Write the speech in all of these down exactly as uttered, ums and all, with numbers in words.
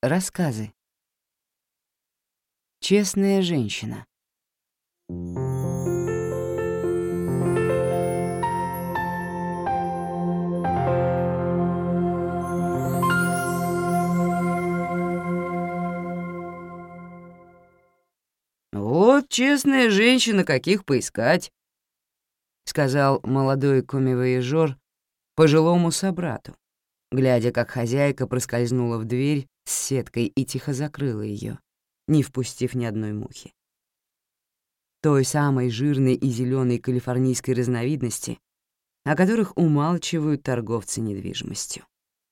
Рассказы. Честная женщина. «Вот честная женщина, каких поискать», — сказал молодой коммивояжёр пожилому собрату, глядя, как хозяйка проскользнула в дверь с сеткой и тихо закрыла ее, не впустив ни одной мухи. Той самой жирной и зеленой калифорнийской разновидности, о которых умалчивают торговцы недвижимостью.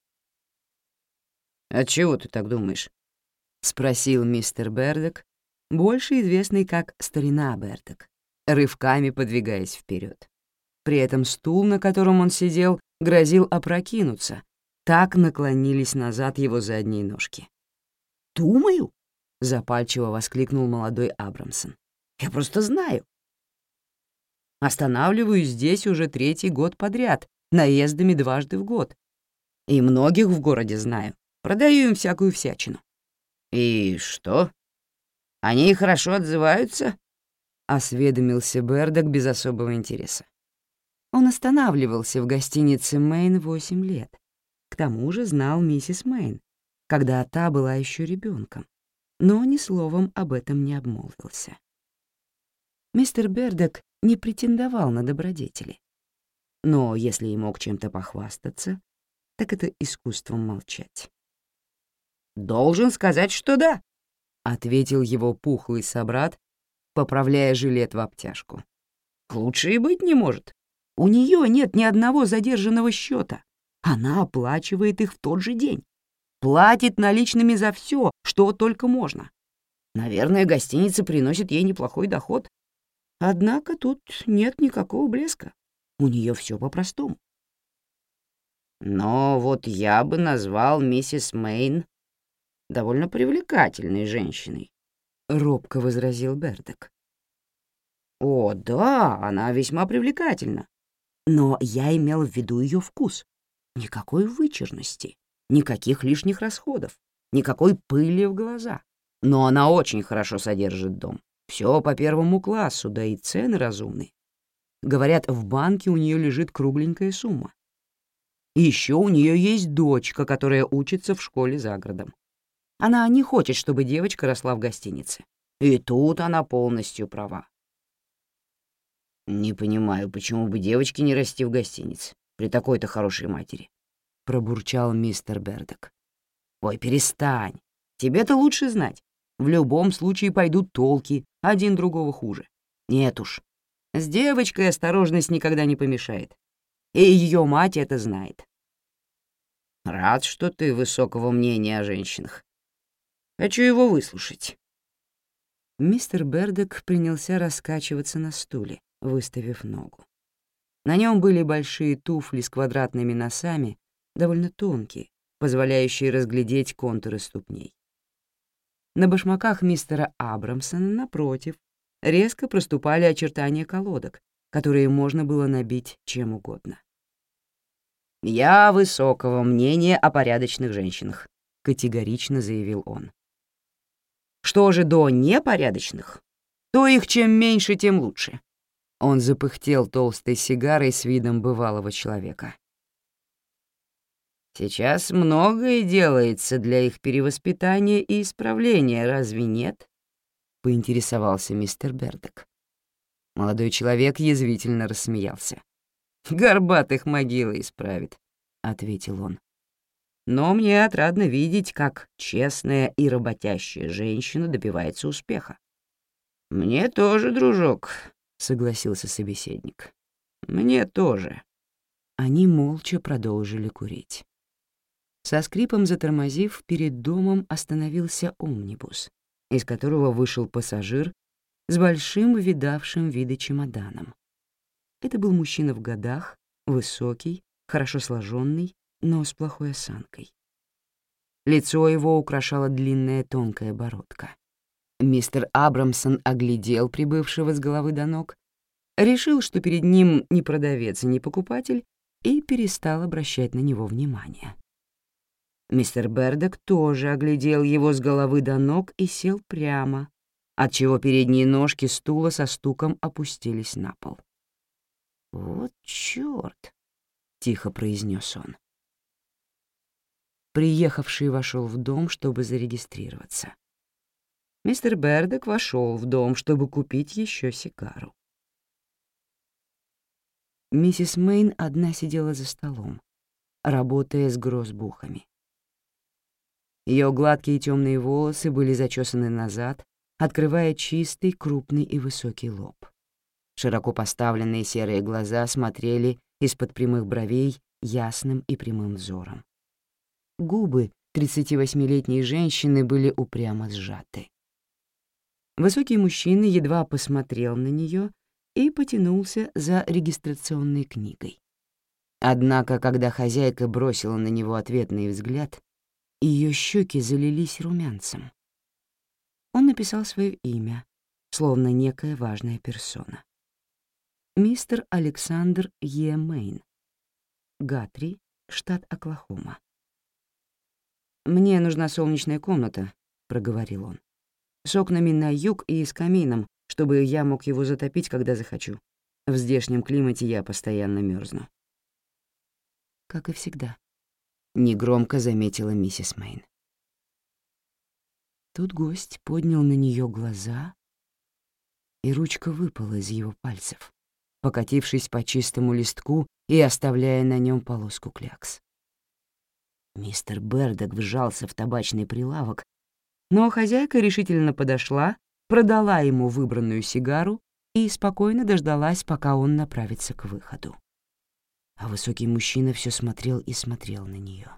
«Отчего ты так думаешь?» — спросил мистер Бердок, больше известный как Старина Бердок, рывками подвигаясь вперед. При этом стул, на котором он сидел, грозил опрокинуться, так наклонились назад его задние ножки. «Думаю?» — запальчиво воскликнул молодой Абрамсон. «Я просто знаю. Останавливаюсь здесь уже третий год подряд, наездами дважды в год. И многих в городе знаю. Продаю им всякую всячину». «И что? Они хорошо отзываются?» — осведомился Бердок без особого интереса. Он останавливался в гостинице «Мэйн» восемь лет. К тому же знал миссис Мэйн, когда та была еще ребенком, но ни словом об этом не обмолвился. Мистер Бердок не претендовал на добродетели, но если и мог чем-то похвастаться, так это искусством молчать. «Должен сказать, что да», — ответил его пухлый собрат, поправляя жилет в обтяжку. «Лучше и быть не может. У нее нет ни одного задержанного счета. Она оплачивает их в тот же день. Платит наличными за все, что только можно. Наверное, гостиница приносит ей неплохой доход. Однако тут нет никакого блеска. У нее все по-простому». «Но вот я бы назвал миссис Мэйн довольно привлекательной женщиной», — робко возразил Бердок. «О, да, она весьма привлекательна. Но я имел в виду ее вкус. Никакой вычурности, никаких лишних расходов, никакой пыли в глаза. Но она очень хорошо содержит дом. Все по первому классу, да и цены разумны. Говорят, в банке у нее лежит кругленькая сумма. И еще у нее есть дочка, которая учится в школе за городом. Она не хочет, чтобы девочка росла в гостинице. И тут она полностью права». «Не понимаю, почему бы девочке не расти в гостинице при такой-то хорошей матери», — пробурчал мистер Бердок. «Ой, перестань. Тебе-то лучше знать. В любом случае пойдут толки, один другого хуже. Нет уж, с девочкой осторожность никогда не помешает. И ее мать это знает». «Рад, что ты высокого мнения о женщинах. Хочу его выслушать». Мистер Бердок принялся раскачиваться на стуле, выставив ногу. На нем были большие туфли с квадратными носами, довольно тонкие, позволяющие разглядеть контуры ступней. На башмаках мистера Абрамсона, напротив, резко проступали очертания колодок, которые можно было набить чем угодно. «Я высокого мнения о порядочных женщинах», — категорично заявил он. «Что же до непорядочных, то их чем меньше, тем лучше». Он запыхтел толстой сигарой с видом бывалого человека. «Сейчас многое делается для их перевоспитания и исправления, разве нет?» — поинтересовался мистер Бердок. Молодой человек язвительно рассмеялся. «Горбатых могила исправит», — ответил он. «Но мне отрадно видеть, как честная и работящая женщина добивается успеха». «Мне тоже, дружок», — согласился собеседник. «Мне тоже». Они молча продолжили курить. Со скрипом затормозив, перед домом остановился омнибус, из которого вышел пассажир с большим видавшим виды чемоданом. Это был мужчина в годах, высокий, хорошо сложенный, но с плохой осанкой. Лицо его украшала длинная тонкая бородка. Мистер Абрамсон оглядел прибывшего с головы до ног, решил, что перед ним не продавец и не покупатель, и перестал обращать на него внимание. Мистер Бердок тоже оглядел его с головы до ног и сел прямо, отчего передние ножки стула со стуком опустились на пол. «Вот чёрт!» — тихо произнес он. Приехавший вошел в дом, чтобы зарегистрироваться. Мистер Бердок вошел в дом, чтобы купить еще сигару. Миссис Мэйн одна сидела за столом, работая с гроссбухами. Ее гладкие темные волосы были зачесаны назад, открывая чистый, крупный и высокий лоб. Широко поставленные серые глаза смотрели из-под прямых бровей ясным и прямым взором. Губы тридцативосьмилетней женщины были упрямо сжаты. Высокий мужчина едва посмотрел на нее и потянулся за регистрационной книгой. Однако, когда хозяйка бросила на него ответный взгляд, ее щеки залились румянцем. Он написал свое имя, словно некая важная персона. Мистер Александр Е. Мэйн, Гатри, штат Оклахома. «Мне нужна солнечная комната», — проговорил он, «с окнами на юг и с камином, чтобы я мог его затопить, когда захочу. В здешнем климате я постоянно мерзну». «Как и всегда», — негромко заметила миссис Мэйн. Тут гость поднял на нее глаза, и ручка выпала из его пальцев, покатившись по чистому листку и оставляя на нем полоску клякс. Мистер Бердок вжался в табачный прилавок, но хозяйка решительно подошла, продала ему выбранную сигару и спокойно дождалась, пока он направится к выходу. А высокий мужчина все смотрел и смотрел на нее.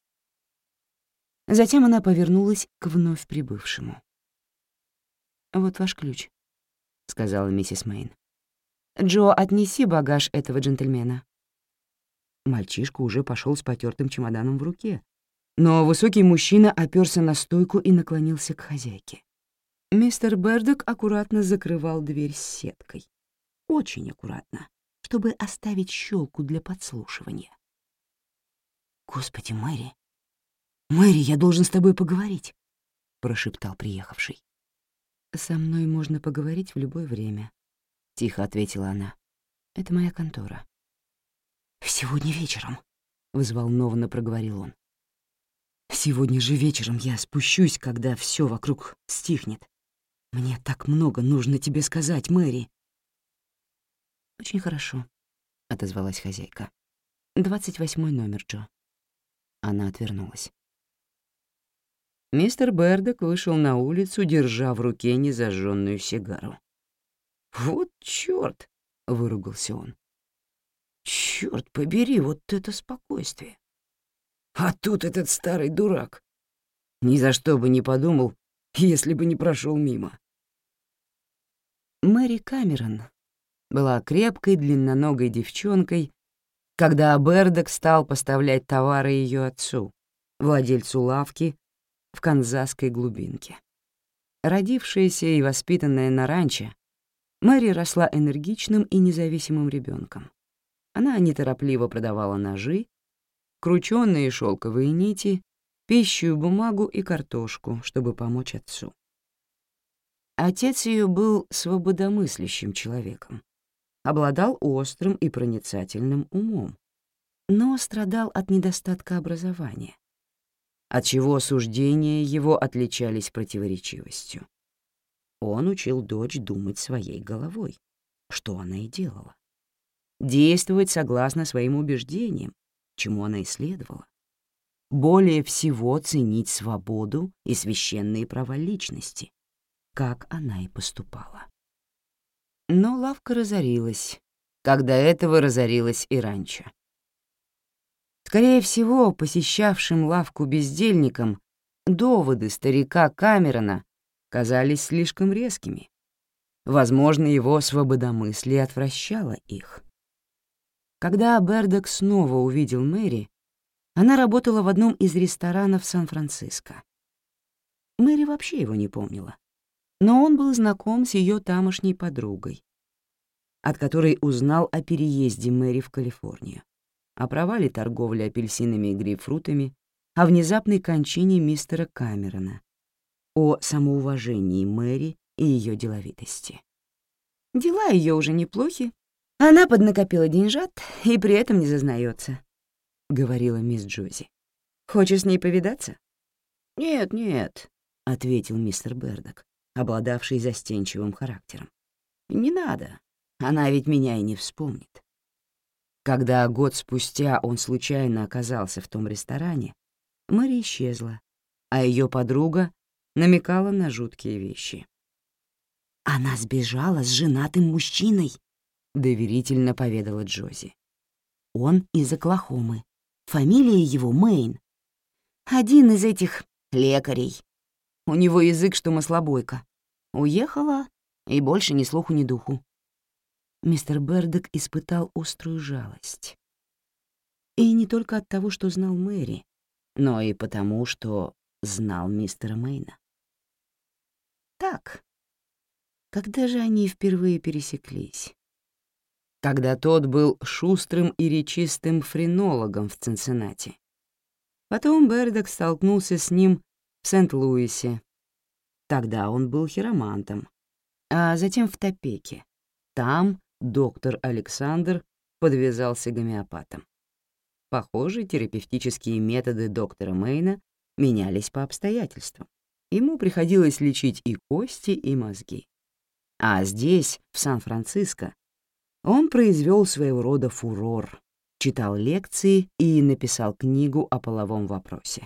Затем она повернулась к вновь прибывшему. «Вот ваш ключ», — сказала миссис Мэйн. «Джо, отнеси багаж этого джентльмена». Мальчишка уже пошел с потертым чемоданом в руке, но высокий мужчина оперся на стойку и наклонился к хозяйке. Мистер Бердок аккуратно закрывал дверь с сеткой. Очень аккуратно, чтобы оставить щелку для подслушивания. «Господи, Мэри! Мэри, я должен с тобой поговорить!» — прошептал приехавший. «Со мной можно поговорить в любое время», — тихо ответила она. «Это моя контора». «Сегодня вечером», — взволнованно проговорил он. «Сегодня же вечером я спущусь, когда все вокруг стихнет. Мне так много нужно тебе сказать, Мэри». «Очень хорошо», — отозвалась хозяйка. «Двадцать восьмой номер, Джо». Она отвернулась. Мистер Бердок вышел на улицу, держа в руке незажженную сигару. «Вот чёрт!» — выругался он. «Чёрт побери, вот это спокойствие! А тут этот старый дурак! Ни за что бы не подумал, если бы не прошел мимо». Мэри Камерон была крепкой, длинноногой девчонкой, когда Бердок стал поставлять товары ее отцу, владельцу лавки в канзасской глубинке. Родившаяся и воспитанная на ранчо, Мэри росла энергичным и независимым ребенком. Она неторопливо продавала ножи, кручёные шелковые нити, пищу, бумагу и картошку, чтобы помочь отцу. Отец ее был свободомыслящим человеком, обладал острым и проницательным умом, но страдал от недостатка образования, отчего суждения его отличались противоречивостью. Он учил дочь думать своей головой, что она и делала. Действовать согласно своим убеждениям, чему она и следовала. Более всего ценить свободу и священные права личности, как она и поступала. Но лавка разорилась, когда этого разорилась и ранчо. Скорее всего, посещавшим лавку бездельникам доводы старика Камерона казались слишком резкими. Возможно, его свободомыслие отвращало их. Когда Бердок снова увидел Мэри, она работала в одном из ресторанов Сан-Франциско. Мэри вообще его не помнила, но он был знаком с ее тамошней подругой, от которой узнал о переезде Мэри в Калифорнию, о провале торговли апельсинами и грейпфрутами, о внезапной кончине мистера Камерона, о самоуважении Мэри и ее деловитости. Дела ее уже неплохи. Она поднакопила деньжат и при этом не зазнается, — говорила мисс Джози. «Хочешь с ней повидаться?» «Нет, нет», — ответил мистер Бердок, обладавший застенчивым характером. «Не надо, она ведь меня и не вспомнит». Когда год спустя он случайно оказался в том ресторане, Мэри исчезла, а ее подруга намекала на жуткие вещи. «Она сбежала с женатым мужчиной», — доверительно поведала Джози. «Он из Оклахомы. Фамилия его Мэйн. Один из этих лекарей. У него язык, что маслобойка. Уехала, и больше ни слуху, ни духу». Мистер Бердок испытал острую жалость. И не только от того, что знал Мэри, но и потому, что знал мистера Мэйна. Так, когда же они впервые пересеклись? Когда тот был шустрым и речистым френологом в Цинциннати. Потом Бердок столкнулся с ним в Сент-Луисе. Тогда он был хиромантом. А затем в Топеке. Там доктор Александр подвязался гомеопатом. Похоже, терапевтические методы доктора Мэйна менялись по обстоятельствам. Ему приходилось лечить и кости, и мозги. А здесь, в Сан-Франциско, он произвел своего рода фурор, читал лекции и написал книгу о половом вопросе.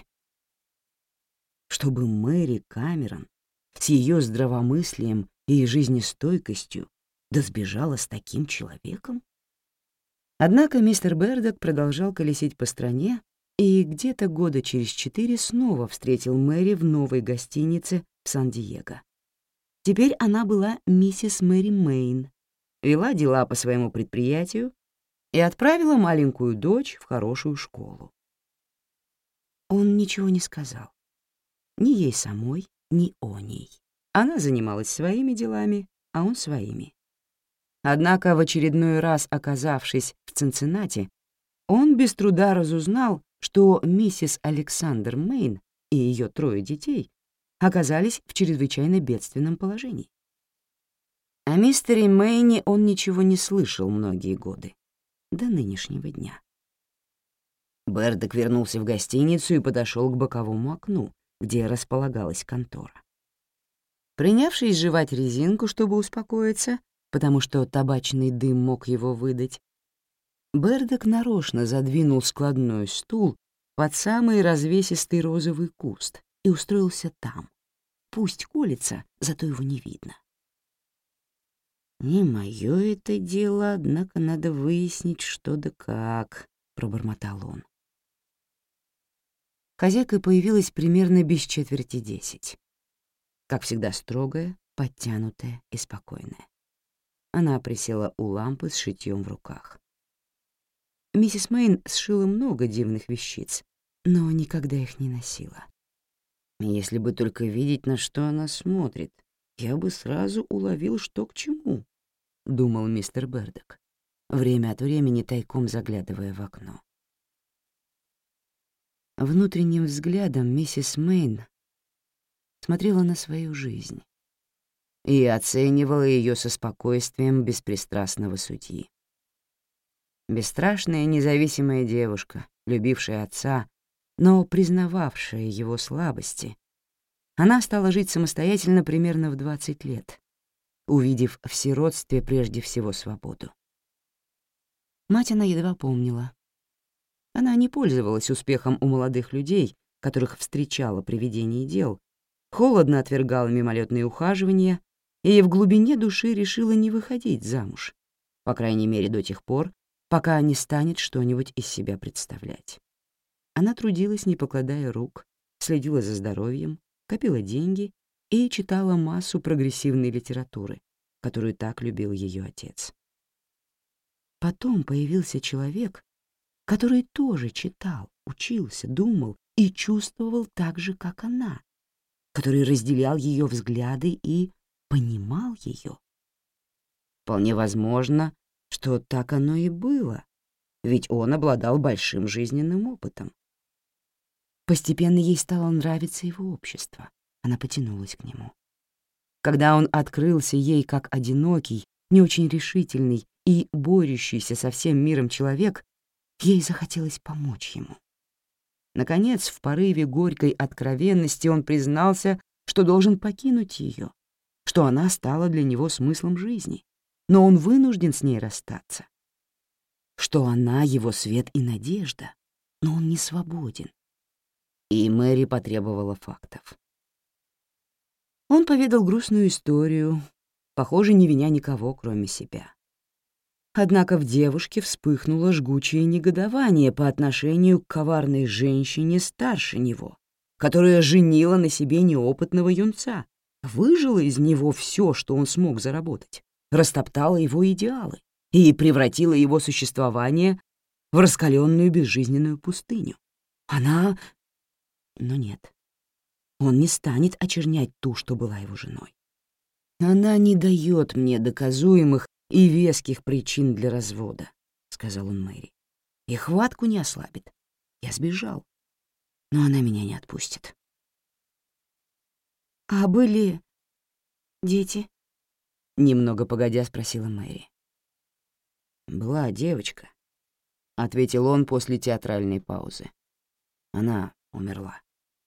Чтобы Мэри Камерон с ее здравомыслием и жизнестойкостью да сбежала с таким человеком? Однако мистер Бердок продолжал колесить по стране и где-то года через четыре снова встретил Мэри в новой гостинице в Сан-Диего. Теперь она была миссис Мэри Мэйн, вела дела по своему предприятию и отправила маленькую дочь в хорошую школу. Он ничего не сказал. Ни ей самой, ни о ней. Она занималась своими делами, а он своими. Однако в очередной раз оказавшись в Цинциннати, он без труда разузнал, что миссис Александр Мэйн и ее трое детей оказались в чрезвычайно бедственном положении. О мистере Мэйне он ничего не слышал многие годы, до нынешнего дня. Бердок вернулся в гостиницу и подошел к боковому окну, где располагалась контора. Принявшись жевать резинку, чтобы успокоиться, потому что табачный дым мог его выдать, Бердок нарочно задвинул складной стул под самый развесистый розовый куст и устроился там. Пусть колется, зато его не видно. «Не моё это дело, однако надо выяснить, что да как», — пробормотал он. Хозяйка появилась примерно без четверти десять. Как всегда строгая, подтянутая и спокойная. Она присела у лампы с шитьём в руках. Миссис Мэйн сшила много дивных вещиц, но никогда их не носила. Если бы только видеть, на что она смотрит, я бы сразу уловил, что к чему, — думал мистер Бердок, время от времени тайком заглядывая в окно. Внутренним взглядом миссис Мэйн смотрела на свою жизнь и оценивала ее со спокойствием беспристрастного судьи. Бесстрашная независимая девушка, любившая отца, но признававшая его слабости, она стала жить самостоятельно примерно в двадцать лет, увидев в сиротстве прежде всего свободу. Мать она едва помнила. Она не пользовалась успехом у молодых людей, которых встречала при ведении дел, холодно отвергала мимолетные ухаживания и в глубине души решила не выходить замуж, по крайней мере до тех пор, пока не станет что-нибудь из себя представлять. Она трудилась, не покладая рук, следила за здоровьем, копила деньги и читала массу прогрессивной литературы, которую так любил ее отец. Потом появился человек, который тоже читал, учился, думал и чувствовал так же, как она, который разделял ее взгляды и понимал ее. Вполне возможно, что так оно и было, ведь он обладал большим жизненным опытом. Постепенно ей стало нравиться его общество. Она потянулась к нему. Когда он открылся ей как одинокий, не очень решительный и борющийся со всем миром человек, ей захотелось помочь ему. Наконец, в порыве горькой откровенности он признался, что должен покинуть ее, что она стала для него смыслом жизни, но он вынужден с ней расстаться, что она — его свет и надежда, но он не свободен. И Мэри потребовала фактов. Он поведал грустную историю, похоже, не виня никого, кроме себя. Однако в девушке вспыхнуло жгучее негодование по отношению к коварной женщине старше него, которая женила на себе неопытного юнца, выжила из него все, что он смог заработать, растоптала его идеалы и превратила его существование в раскаленную безжизненную пустыню. Она... Но нет, он не станет очернять ту, что была его женой. «Она не дает мне доказуемых и веских причин для развода», — сказал он Мэри. «И хватку не ослабит. Я сбежал, но она меня не отпустит». «А были дети?» — немного погодя спросила Мэри. «Была девочка», — ответил он после театральной паузы. «Она умерла».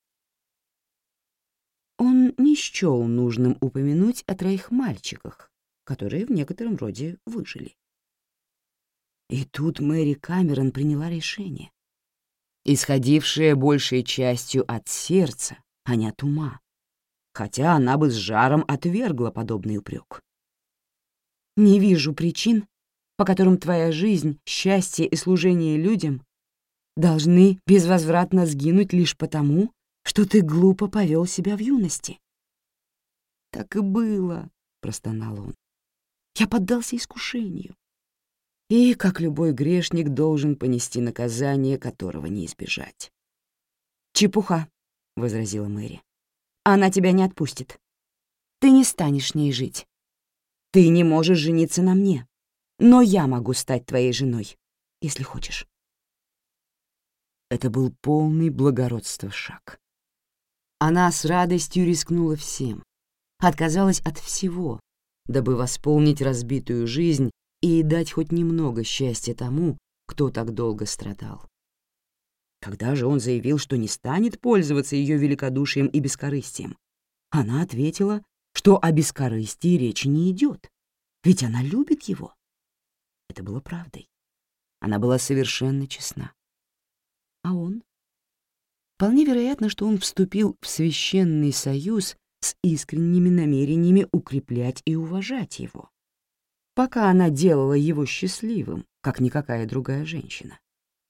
Он не счёл нужным упомянуть о троих мальчиках, которые в некотором роде выжили. И тут Мэри Камерон приняла решение, исходившее большей частью от сердца, а не от ума, хотя она бы с жаром отвергла подобный упрек. «Не вижу причин, по которым твоя жизнь, счастье и служение людям должны безвозвратно сгинуть лишь потому, что ты глупо повел себя в юности». «Так и было», — простонал он. «Я поддался искушению. И, как любой грешник, должен понести наказание, которого не избежать». «Чепуха», — возразила Мэри. «Она тебя не отпустит. Ты не станешь с ней жить. Ты не можешь жениться на мне, но я могу стать твоей женой, если хочешь». Это был полный благородства шаг. Она с радостью рискнула всем, отказалась от всего, дабы восполнить разбитую жизнь и дать хоть немного счастья тому, кто так долго страдал. Когда же он заявил, что не станет пользоваться ее великодушием и бескорыстием, она ответила, что о бескорыстии речи не идет, ведь она любит его. Это было правдой. Она была совершенно честна. А он? Вполне вероятно, что он вступил в священный союз с искренними намерениями укреплять и уважать его, пока она делала его счастливым, как никакая другая женщина.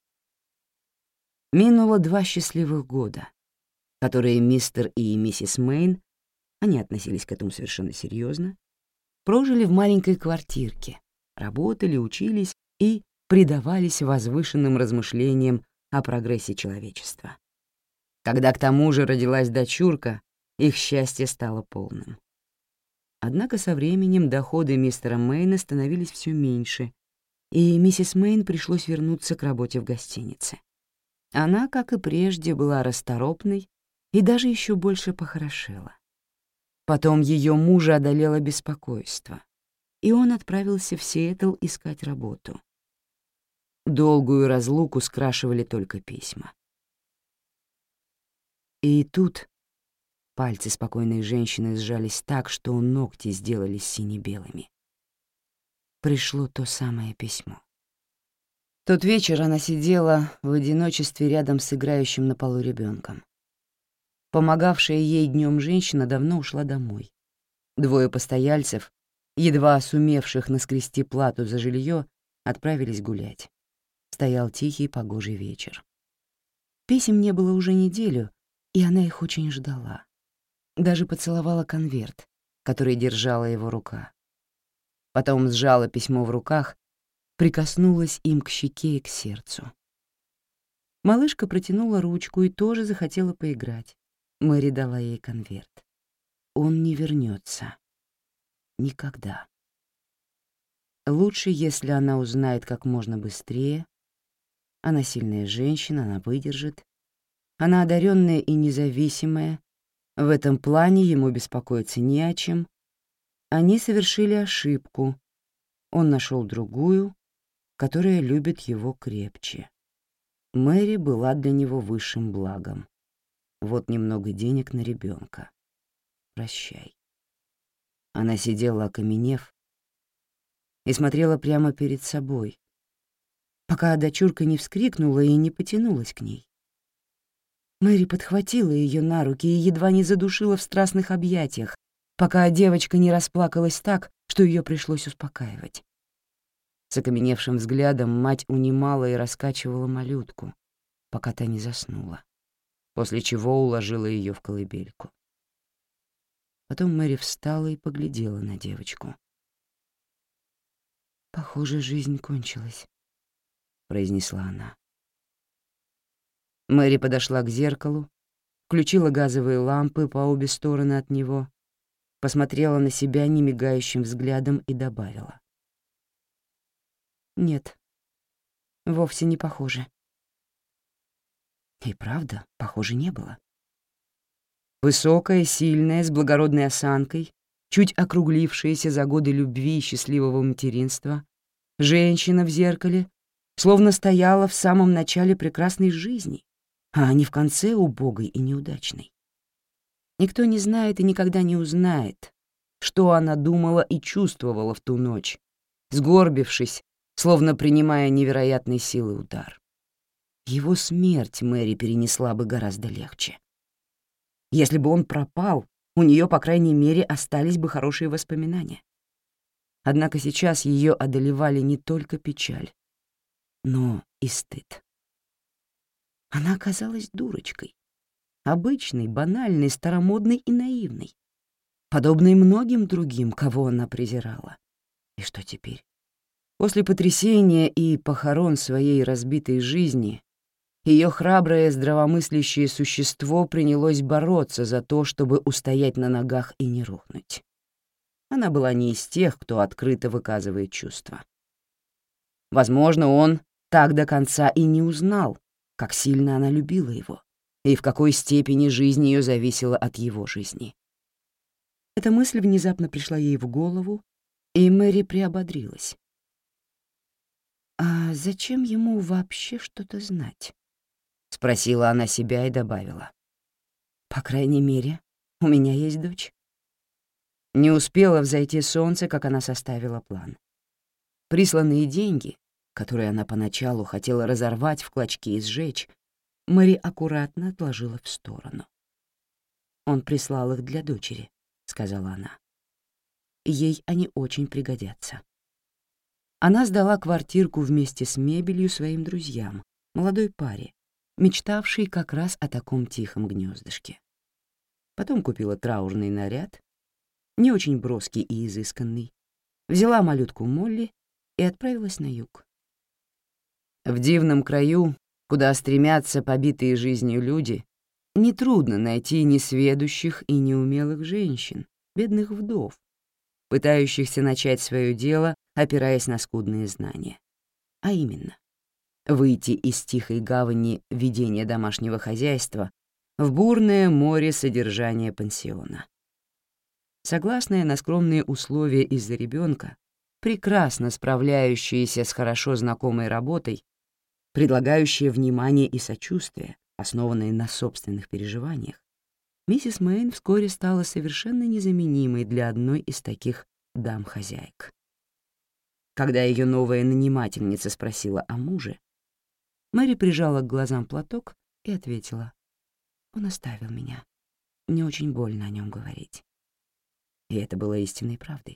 Минуло два счастливых года, которые мистер и миссис Мэйн, они относились к этому совершенно серьезно, прожили в маленькой квартирке, работали, учились и предавались возвышенным размышлениям о прогрессе человечества. Когда к тому же родилась дочурка, их счастье стало полным. Однако со временем доходы мистера Мэйна становились все меньше, и миссис Мэйн пришлось вернуться к работе в гостинице. Она, как и прежде, была расторопной и даже еще больше похорошела. Потом ее мужа одолело беспокойство, и он отправился в Сиэтл искать работу. Долгую разлуку скрашивали только письма. И тут пальцы спокойной женщины сжались так, что ногти сделались сине-белыми. Пришло то самое письмо. Тот вечер она сидела в одиночестве рядом с играющим на полу ребенком. Помогавшая ей днем женщина давно ушла домой. Двое постояльцев, едва сумевших наскрести плату за жилье, отправились гулять. Стоял тихий погожий вечер. Писем не было уже неделю, и она их очень ждала. Даже поцеловала конверт, который держала его рука. Потом сжала письмо в руках, прикоснулась им к щеке и к сердцу. Малышка протянула ручку и тоже захотела поиграть. Мэри дала ей конверт. Он не вернется. Никогда. Лучше, если она узнает как можно быстрее. Она сильная женщина, она выдержит. Она одаренная и независимая, в этом плане ему беспокоиться не о чем. Они совершили ошибку. Он нашел другую, которая любит его крепче. Мэри была для него высшим благом. Вот немного денег на ребенка. Прощай. Она сидела, окаменев, и смотрела прямо перед собой, пока дочурка не вскрикнула и не потянулась к ней. Мэри подхватила ее на руки и едва не задушила в страстных объятиях, пока девочка не расплакалась так, что ее пришлось успокаивать. С окаменевшим взглядом мать унимала и раскачивала малютку, пока та не заснула, после чего уложила ее в колыбельку. Потом Мэри встала и поглядела на девочку. «Похоже, жизнь кончилась», — произнесла она. Мэри подошла к зеркалу, включила газовые лампы по обе стороны от него, посмотрела на себя немигающим взглядом и добавила: «Нет, вовсе не похоже». И правда, похоже не было. Высокая, сильная, с благородной осанкой, чуть округлившаяся за годы любви и счастливого материнства, женщина в зеркале словно стояла в самом начале прекрасной жизни, а не в конце убогой и неудачной. Никто не знает и никогда не узнает, что она думала и чувствовала в ту ночь, сгорбившись, словно принимая невероятной силы удар. Его смерть Мэри перенесла бы гораздо легче. Если бы он пропал, у нее, по крайней мере, остались бы хорошие воспоминания. Однако сейчас ее одолевали не только печаль, но и стыд. Она оказалась дурочкой, обычной, банальной, старомодной и наивной, подобной многим другим, кого она презирала. И что теперь? После потрясения и похорон своей разбитой жизни ее храброе, здравомыслящее существо принялось бороться за то, чтобы устоять на ногах и не рухнуть. Она была не из тех, кто открыто выказывает чувства. Возможно, он так до конца и не узнал, как сильно она любила его и в какой степени жизнь ее зависела от его жизни. Эта мысль внезапно пришла ей в голову, и Мэри приободрилась. «А зачем ему вообще что-то знать?» — спросила она себя и добавила: «По крайней мере, у меня есть дочь». Не успело взойти солнце, как она составила план. Присланные деньги, которые она поначалу хотела разорвать в клочки и сжечь, Мэри аккуратно отложила в сторону. «Он прислал их для дочери», — сказала она. «Ей они очень пригодятся». Она сдала квартирку вместе с мебелью своим друзьям, молодой паре, мечтавшей как раз о таком тихом гнездышке. Потом купила траурный наряд, не очень броский и изысканный, взяла малютку Молли и отправилась на юг. В дивном краю, куда стремятся побитые жизнью люди, нетрудно найти несведущих и неумелых женщин, бедных вдов, пытающихся начать свое дело, опираясь на скудные знания. А именно, выйти из тихой гавани ведения домашнего хозяйства в бурное море содержания пансиона. Согласная на скромные условия из-за ребенка, прекрасно справляющаяся с хорошо знакомой работой, предлагающая внимание и сочувствие, основанные на собственных переживаниях, миссис Мэйн вскоре стала совершенно незаменимой для одной из таких дам-хозяек. Когда ее новая нанимательница спросила о муже, Мэри прижала к глазам платок и ответила: «Он оставил меня. Мне очень больно о нем говорить». И это было истинной правдой.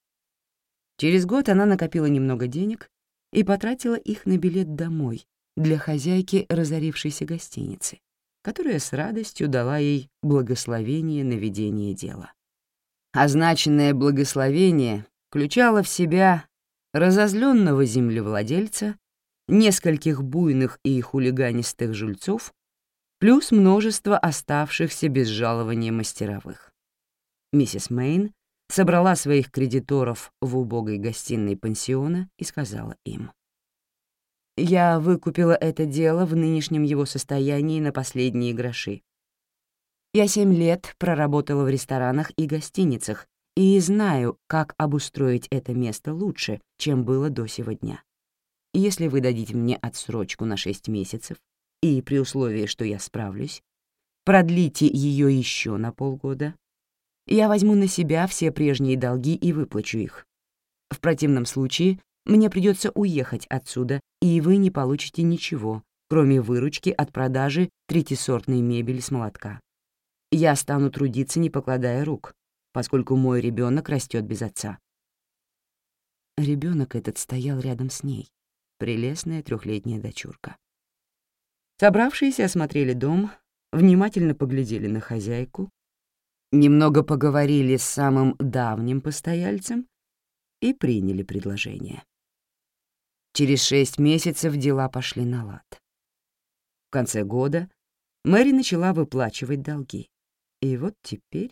Через год она накопила немного денег и потратила их на билет домой для хозяйки разорившейся гостиницы, которая с радостью дала ей благословение на ведение дела. Означенное благословение включало в себя разозленного землевладельца, нескольких буйных и хулиганистых жильцов, плюс множество оставшихся без жалования мастеровых. Миссис Мэйн собрала своих кредиторов в убогой гостиной пансиона и сказала им: Я выкупила это дело в нынешнем его состоянии на последние гроши. Я семь лет проработала в ресторанах и гостиницах и знаю, как обустроить это место лучше, чем было до сего дня. Если вы дадите мне отсрочку на шесть месяцев, и при условии, что я справлюсь, продлите ее еще на полгода, я возьму на себя все прежние долги и выплачу их. В противном случае мне придется уехать отсюда, и вы не получите ничего, кроме выручки от продажи третьесортной мебели с молотка. Я стану трудиться, не покладая рук, поскольку мой ребенок растет без отца. Ребенок этот стоял рядом с ней, прелестная трехлетняя дочурка. Собравшиеся осмотрели дом, внимательно поглядели на хозяйку, немного поговорили с самым давним постояльцем и приняли предложение. Через шесть месяцев дела пошли на лад. В конце года Мэри начала выплачивать долги. И вот теперь...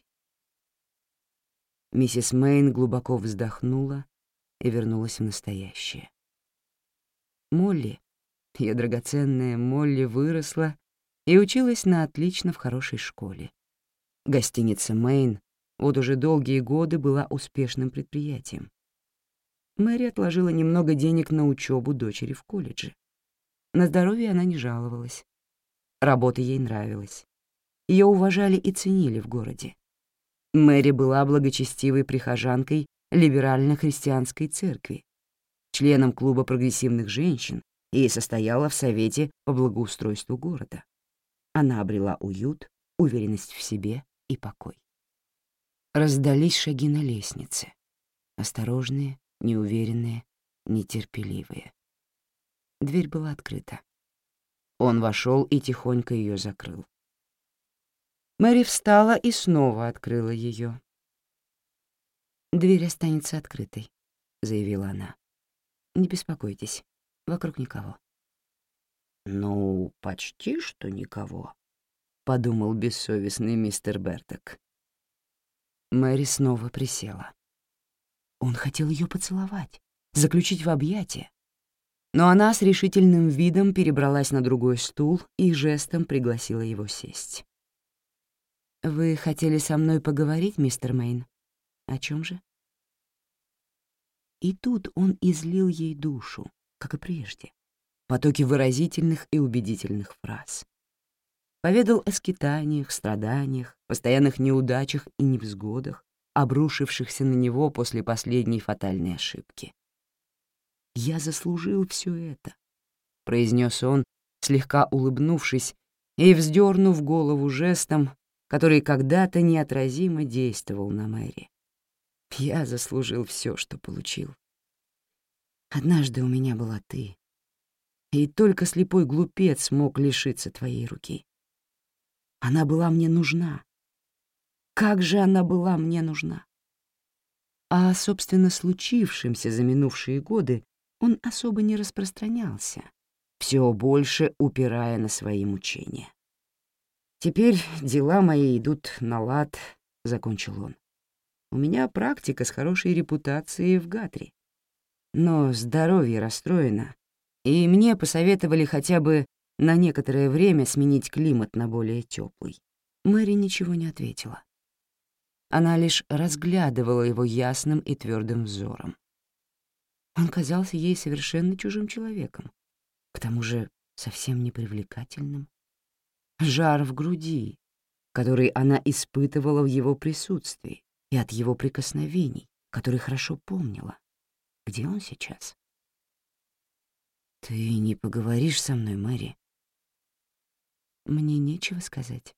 Миссис Мэйн глубоко вздохнула и вернулась в настоящее. Молли, ее драгоценная Молли, выросла и училась на отлично в хорошей школе. Гостиница Мэйн вот уже долгие годы была успешным предприятием. Мэри отложила немного денег на учебу дочери в колледже. На здоровье она не жаловалась. Работа ей нравилась. Ее уважали и ценили в городе. Мэри была благочестивой прихожанкой либерально-христианской церкви, членом клуба прогрессивных женщин и состояла в совете по благоустройству города. Она обрела уют, уверенность в себе и покой. Раздались шаги на лестнице. Осторожные, неуверенные, нетерпеливые. Дверь была открыта. Он вошел и тихонько ее закрыл. Мэри встала и снова открыла ее. «Дверь останется открытой», — заявила она. «Не беспокойтесь, вокруг никого». «Ну, почти что никого», — подумал бессовестный мистер Берток. Мэри снова присела. Он хотел ее поцеловать, заключить в объятия. Но она с решительным видом перебралась на другой стул и жестом пригласила его сесть. «Вы хотели со мной поговорить, мистер Мэйн? О чем же?» И тут он излил ей душу, как и прежде, потоки выразительных и убедительных фраз. Поведал о скитаниях, страданиях, постоянных неудачах и невзгодах, обрушившихся на него после последней фатальной ошибки. «Я заслужил все это», — произнес он, слегка улыбнувшись и вздернув голову жестом, который когда-то неотразимо действовал на Мэри. «Я заслужил все, что получил. Однажды у меня была ты, и только слепой глупец мог лишиться твоей руки. Она была мне нужна. Как же она была мне нужна!» А, собственно, случившимся за минувшие годы он особо не распространялся, все больше упирая на свои мучения. «Теперь дела мои идут на лад», — закончил он. «У меня практика с хорошей репутацией в Гатри. Но здоровье расстроено, и мне посоветовали хотя бы на некоторое время сменить климат на более теплый». Мэри ничего не ответила. Она лишь разглядывала его ясным и твердым взором. Он казался ей совершенно чужим человеком, к тому же совсем непривлекательным. Жар в груди, который она испытывала в его присутствии, и от его прикосновений, которые хорошо помнила. Где он сейчас? «Ты не поговоришь со мной, Мэри?» «Мне нечего сказать».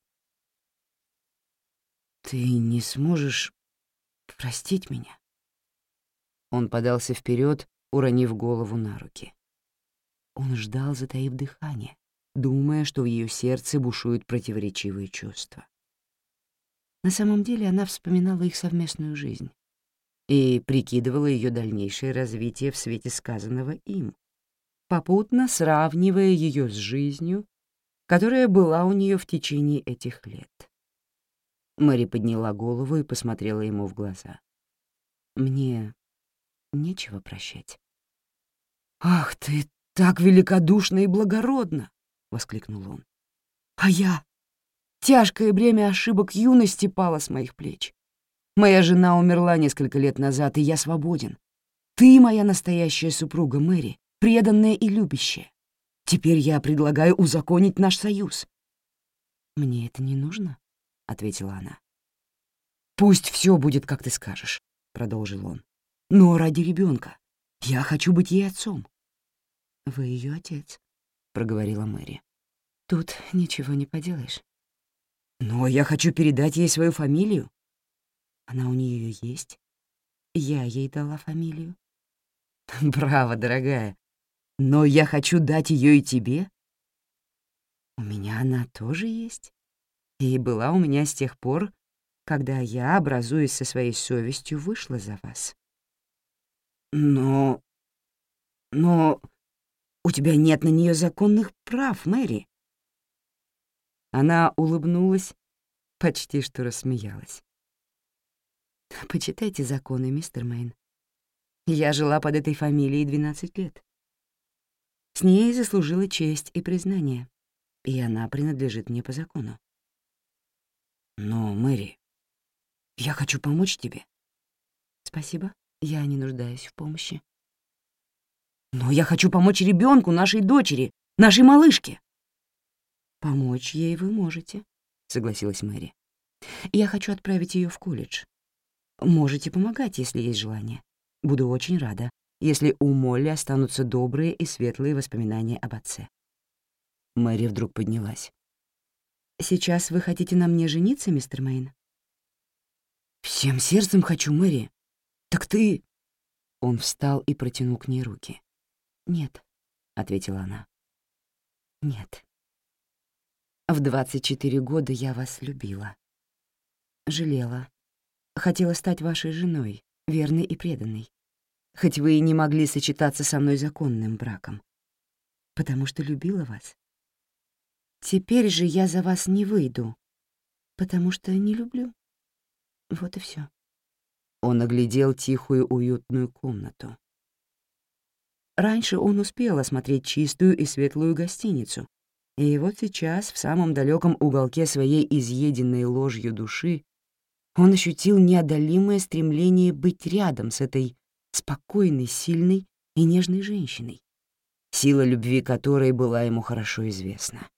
«Ты не сможешь простить меня?» Он подался вперед, уронив голову на руки. Он ждал, затаив дыхание, думая, что в ее сердце бушуют противоречивые чувства. На самом деле она вспоминала их совместную жизнь и прикидывала ее дальнейшее развитие в свете сказанного им, попутно сравнивая ее с жизнью, которая была у нее в течение этих лет. Мэри подняла голову и посмотрела ему в глаза. «Мне нечего прощать». «Ах ты так великодушно и благородно!» — воскликнул он. «А я? Тяжкое бремя ошибок юности пало с моих плеч. Моя жена умерла несколько лет назад, и я свободен. Ты моя настоящая супруга, Мэри, преданная и любящая. Теперь я предлагаю узаконить наш союз». «Мне это не нужно», — ответила она. «Пусть все будет, как ты скажешь», — продолжил он. «Но ради ребенка. Я хочу быть ей отцом». «Вы ее отец», — проговорила Мэри. «Тут ничего не поделаешь». «Но я хочу передать ей свою фамилию». «Она у нее есть. Я ей дала фамилию». «Браво, дорогая. Но я хочу дать ее и тебе». «У меня она тоже есть. И была у меня с тех пор, когда я, образуясь со своей совестью, вышла за вас». «Но... но у тебя нет на нее законных прав, Мэри». Она улыбнулась, почти что рассмеялась. «Почитайте законы, мистер Мэйн. Я жила под этой фамилией двенадцать лет. С ней заслужила честь и признание, и она принадлежит мне по закону». «Но, Мэри, я хочу помочь тебе». «Спасибо, я не нуждаюсь в помощи». «Но я хочу помочь ребенку, нашей дочери, нашей малышке». «Помочь ей вы можете», — согласилась Мэри. «Я хочу отправить ее в колледж. Можете помогать, если есть желание. Буду очень рада, если у Молли останутся добрые и светлые воспоминания об отце». Мэри вдруг поднялась. «Сейчас вы хотите на мне жениться, мистер Мэйн?» «Всем сердцем хочу, Мэри. Так ты...» Он встал и протянул к ней руки. «Нет», — ответила она. «Нет. В двадцать четыре года я вас любила. Жалела. Хотела стать вашей женой, верной и преданной. Хоть вы и не могли сочетаться со мной законным браком. Потому что любила вас. Теперь же я за вас не выйду, потому что не люблю. Вот и все». Он оглядел тихую, уютную комнату. Раньше он успел осмотреть чистую и светлую гостиницу, и вот сейчас, в самом далеком уголке своей изъеденной ложью души, он ощутил неодолимое стремление быть рядом с этой спокойной, сильной и нежной женщиной, сила любви которой была ему хорошо известна.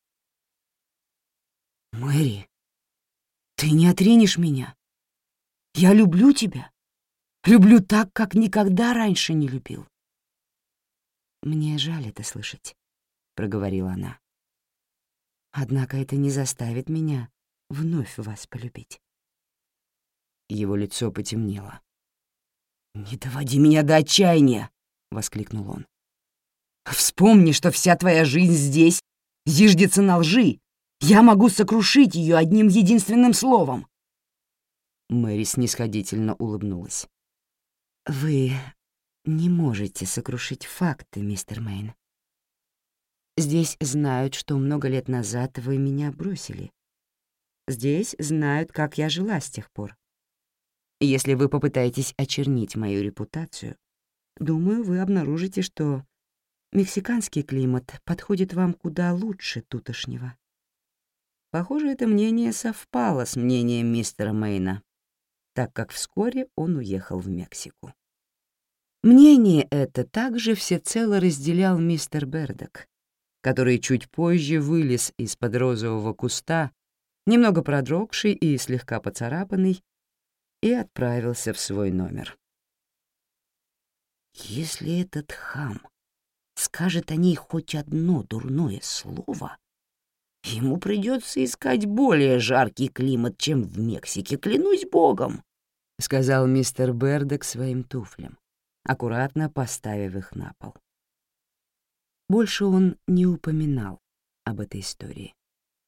«Мэри, ты не отринешь меня. Я люблю тебя. Люблю так, как никогда раньше не любил». «Мне жаль это слышать», — проговорила она. «Однако это не заставит меня вновь вас полюбить». Его лицо потемнело. «Не доводи меня до отчаяния!» — воскликнул он. «Вспомни, что вся твоя жизнь здесь зиждется на лжи. Я могу сокрушить ее одним единственным словом». Мэри снисходительно улыбнулась. «Вы не можете сокрушить факты, мистер Мэйн. Здесь знают, что много лет назад вы меня бросили. Здесь знают, как я жила с тех пор. Если вы попытаетесь очернить мою репутацию, думаю, вы обнаружите, что мексиканский климат подходит вам куда лучше тутошнего». Похоже, это мнение совпало с мнением мистера Мэйна, так как вскоре он уехал в Мексику. Мнение это также всецело разделял мистер Бердок, который чуть позже вылез из-под розового куста, немного продрогший и слегка поцарапанный, и отправился в свой номер. «Если этот хам скажет о ней хоть одно дурное слово, ему придется искать более жаркий климат, чем в Мексике, клянусь богом», — сказал мистер Бердок своим туфлям, аккуратно поставив их на пол. Больше он не упоминал об этой истории.